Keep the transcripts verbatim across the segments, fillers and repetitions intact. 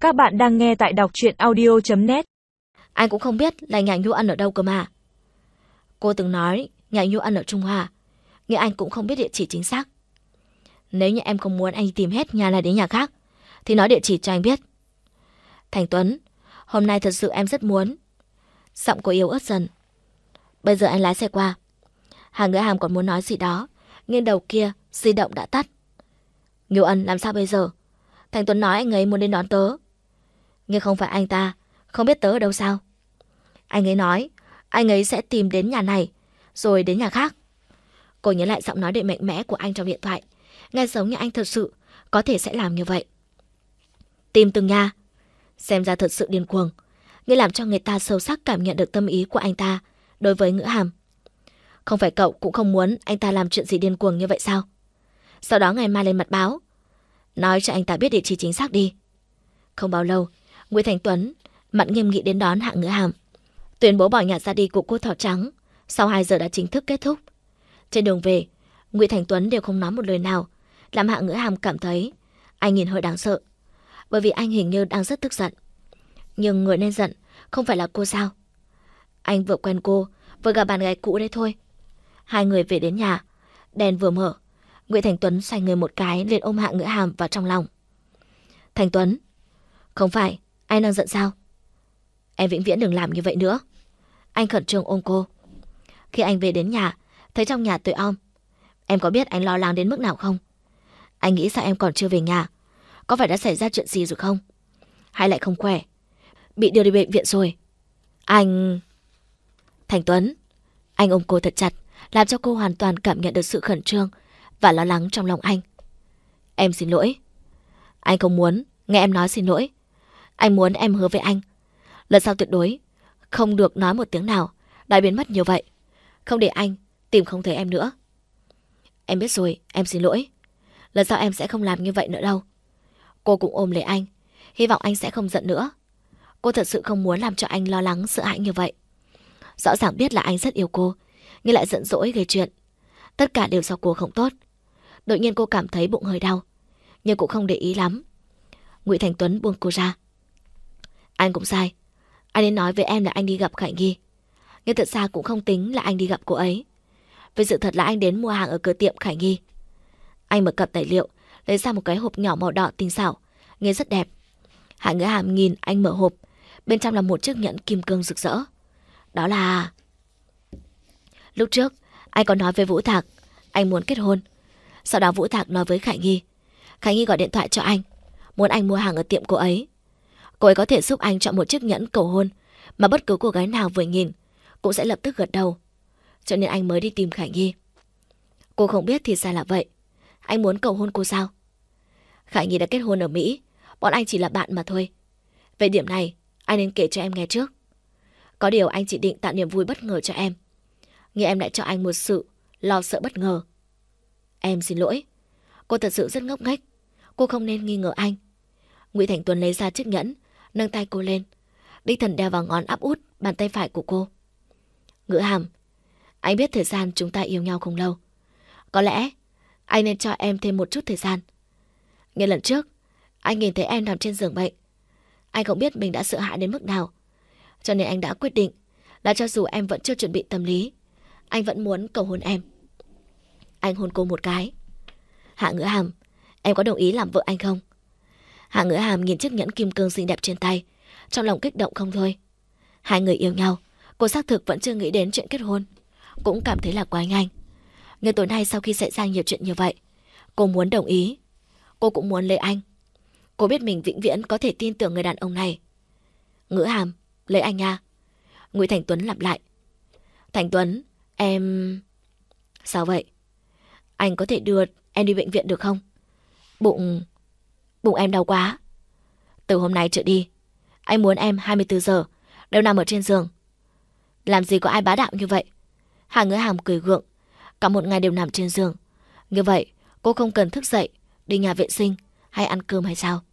Các bạn đang nghe tại đọc truyện audio chấm net. Anh cũng không biết là nhà Nhu ăn ở đâu cơ mà. Cô từng nói nhà Nhu ăn ở Trung Hoa, nhưng anh cũng không biết địa chỉ chính xác. Nếu như em không muốn anh tìm hết nhà này đến nhà khác, thì nói địa chỉ cho anh biết. Thành Tuấn, hôm nay thật sự em rất muốn. Giọng cô yếu ớt dần. Bây giờ anh lái xe qua. Hà Ngữ Hàm còn muốn nói gì đó, nhưng đầu kia di động đã tắt. Ngưu Ân, làm sao bây giờ? Thành Tuấn nói anh ấy muốn đến đón tớ. Nhưng không phải anh ta không biết tớ ở đâu sao? Anh ấy nói anh ấy sẽ tìm đến nhà này, rồi đến nhà khác. Cô nhớ lại giọng nói đầy mạnh mẽ của anh trong điện thoại, nghe giống như anh thật sự có thể sẽ làm như vậy. Tìm từng nhà. Xem ra thật sự điên cuồng, nhưng làm cho người ta sâu sắc cảm nhận được tâm ý của anh ta đối với Ngữ Hàm. Không phải cậu cũng không muốn anh ta làm chuyện gì điên cuồng như vậy sao? Sau đó ngày mai lên mặt báo, nói cho anh ta biết địa chỉ chính xác đi. Không bao lâu, Nguyễn Thành Tuấn mặt nghiêm nghị đến đón Hạ Ngữ Hàm. Tuyên bố bỏ nhà ra đi của cô Thỏ Trắng sau hai giờ đã chính thức kết thúc. Trên đường về, Nguyễn Thành Tuấn đều không nói một lời nào, làm Hạ Ngữ Hàm cảm thấy anh nhìn hơi đáng sợ, bởi vì anh hình như đang rất tức giận. Nhưng người nên giận không phải là cô sao? Anh vừa quen cô, vừa gặp bạn gái cũ đấy thôi. Hai người về đến nhà, đèn vừa mở, Nguyễn Thành Tuấn xoay người một cái liền ôm Hạ Ngữ Hàm vào trong lòng. Thành Tuấn, không phải anh đang giận sao? Em vĩnh viễn đừng làm như vậy nữa. Anh khẩn trương ôm cô. Khi anh về đến nhà, thấy trong nhà tối om. Em có biết anh lo lắng đến mức nào không? Anh nghĩ sao em còn chưa về nhà? Có phải đã xảy ra chuyện gì rồi không? Hay lại không khỏe, bị đưa đi bệnh viện rồi? Anh... Thành Tuấn, anh ôm cô thật chặt, làm cho cô hoàn toàn cảm nhận được sự khẩn trương và lo lắng trong lòng anh. Em xin lỗi. Anh không muốn nghe em nói xin lỗi. Anh muốn em hứa với anh, lần sau tuyệt đối không được nói một tiếng nào đã biến mất như vậy, không để anh tìm không thấy em nữa. Em biết rồi, em xin lỗi. Lần sau em sẽ không làm như vậy nữa đâu. Cô cũng ôm lấy anh, hy vọng anh sẽ không giận nữa. Cô thật sự không muốn làm cho anh lo lắng sợ hãi như vậy. Rõ ràng biết là anh rất yêu cô, nhưng lại giận dỗi gây chuyện. Tất cả đều do cô không tốt. Đột nhiên cô cảm thấy bụng hơi đau, nhưng cũng không để ý lắm. Nguyễn Thành Tuấn buông cô ra. Anh cũng sai. Anh nên nói với em là anh đi gặp Khải Nghi, nhưng thật ra cũng không tính là anh đi gặp cô ấy. Vì sự thật là anh đến mua hàng ở cửa tiệm Khải Nghi. Anh mở cặp tài liệu, lấy ra một cái hộp nhỏ màu đỏ tinh xảo, nghe rất đẹp. Hạ Ngữ Hàm nhìn anh mở hộp, bên trong là một chiếc nhẫn kim cương rực rỡ. Đó là... Lúc trước, anh còn nói với Vũ Thạc anh muốn kết hôn. Sau đó Vũ Thạc nói với Khải Nghi. Khải Nghi gọi điện thoại cho anh, muốn anh mua hàng ở tiệm cô ấy. Cô ấy có thể giúp anh chọn một chiếc nhẫn cầu hôn mà bất cứ cô gái nào vừa nhìn cũng sẽ lập tức gật đầu. Cho nên anh mới đi tìm Khải Nghi. Cô không biết thì ra là vậy. Anh muốn cầu hôn cô sao? Khải Nghi đã kết hôn ở Mỹ, bọn anh chỉ là bạn mà thôi. Về điểm này, anh nên kể cho em nghe trước. Có điều anh chỉ định tạo niềm vui bất ngờ cho em, nhưng em lại cho anh một sự lo sợ bất ngờ. Em xin lỗi. Cô thật sự rất ngốc nghếch. Cô không nên nghi ngờ anh. Nguyễn Thành Tuấn lấy ra chiếc nhẫn, nâng tay cô lên, đích thần đeo vào ngón áp út bàn tay phải của cô. Ngữ Hàm, anh biết thời gian chúng ta yêu nhau không lâu. Có lẽ anh nên cho em thêm một chút thời gian. Nghe lần trước anh nhìn thấy em nằm trên giường bệnh, anh không biết mình đã sợ hãi đến mức nào. Cho nên anh đã quyết định là cho dù em vẫn chưa chuẩn bị tâm lý, anh vẫn muốn cầu hôn em. Anh hôn cô một cái. Hạ Ngữ Hàm, em có đồng ý làm vợ anh không? Hạ Ngữ Hàm nhìn chiếc nhẫn kim cương xinh đẹp trên tay, trong lòng kích động không thôi. Hai người yêu nhau, cô xác thực vẫn chưa nghĩ đến chuyện kết hôn, cũng cảm thấy là quá nhanh. Nhưng tối nay sau khi xảy ra nhiều chuyện như vậy, cô muốn đồng ý. Cô cũng muốn lấy anh. Cô biết mình vĩnh viễn có thể tin tưởng người đàn ông này. Ngữ Hàm, lấy anh nha. Nguyễn Thành Tuấn lặp lại. Thành Tuấn, em... Sao vậy? Anh có thể đưa em đi bệnh viện được không? Bụng... Bụng em đau quá. Từ hôm nay trở đi, anh muốn em hai mươi bốn giờ đều nằm ở trên giường. Làm gì có ai bá đạo như vậy? Hạ Ngữ Hàm cười gượng. Cả một ngày đều nằm trên giường. Như vậy cô không cần thức dậy đi nhà vệ sinh hay ăn cơm hay sao?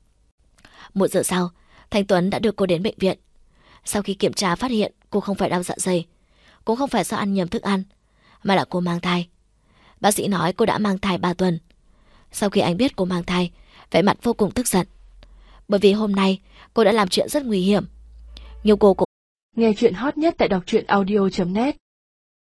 Một giờ sau, Thành Tuấn đã đưa cô đến bệnh viện. Sau khi kiểm tra phát hiện cô không phải đau dạ dày, cũng không phải do ăn nhầm thức ăn, mà là cô mang thai. Bác sĩ nói cô đã mang thai ba tuần. Sau khi anh biết cô mang thai, vẻ mặt vô cùng tức giận. Bởi vì hôm nay cô đã làm chuyện rất nguy hiểm. Nhưng cô cũng... Nghe chuyện hot nhất tại đọc truyện audio chấm net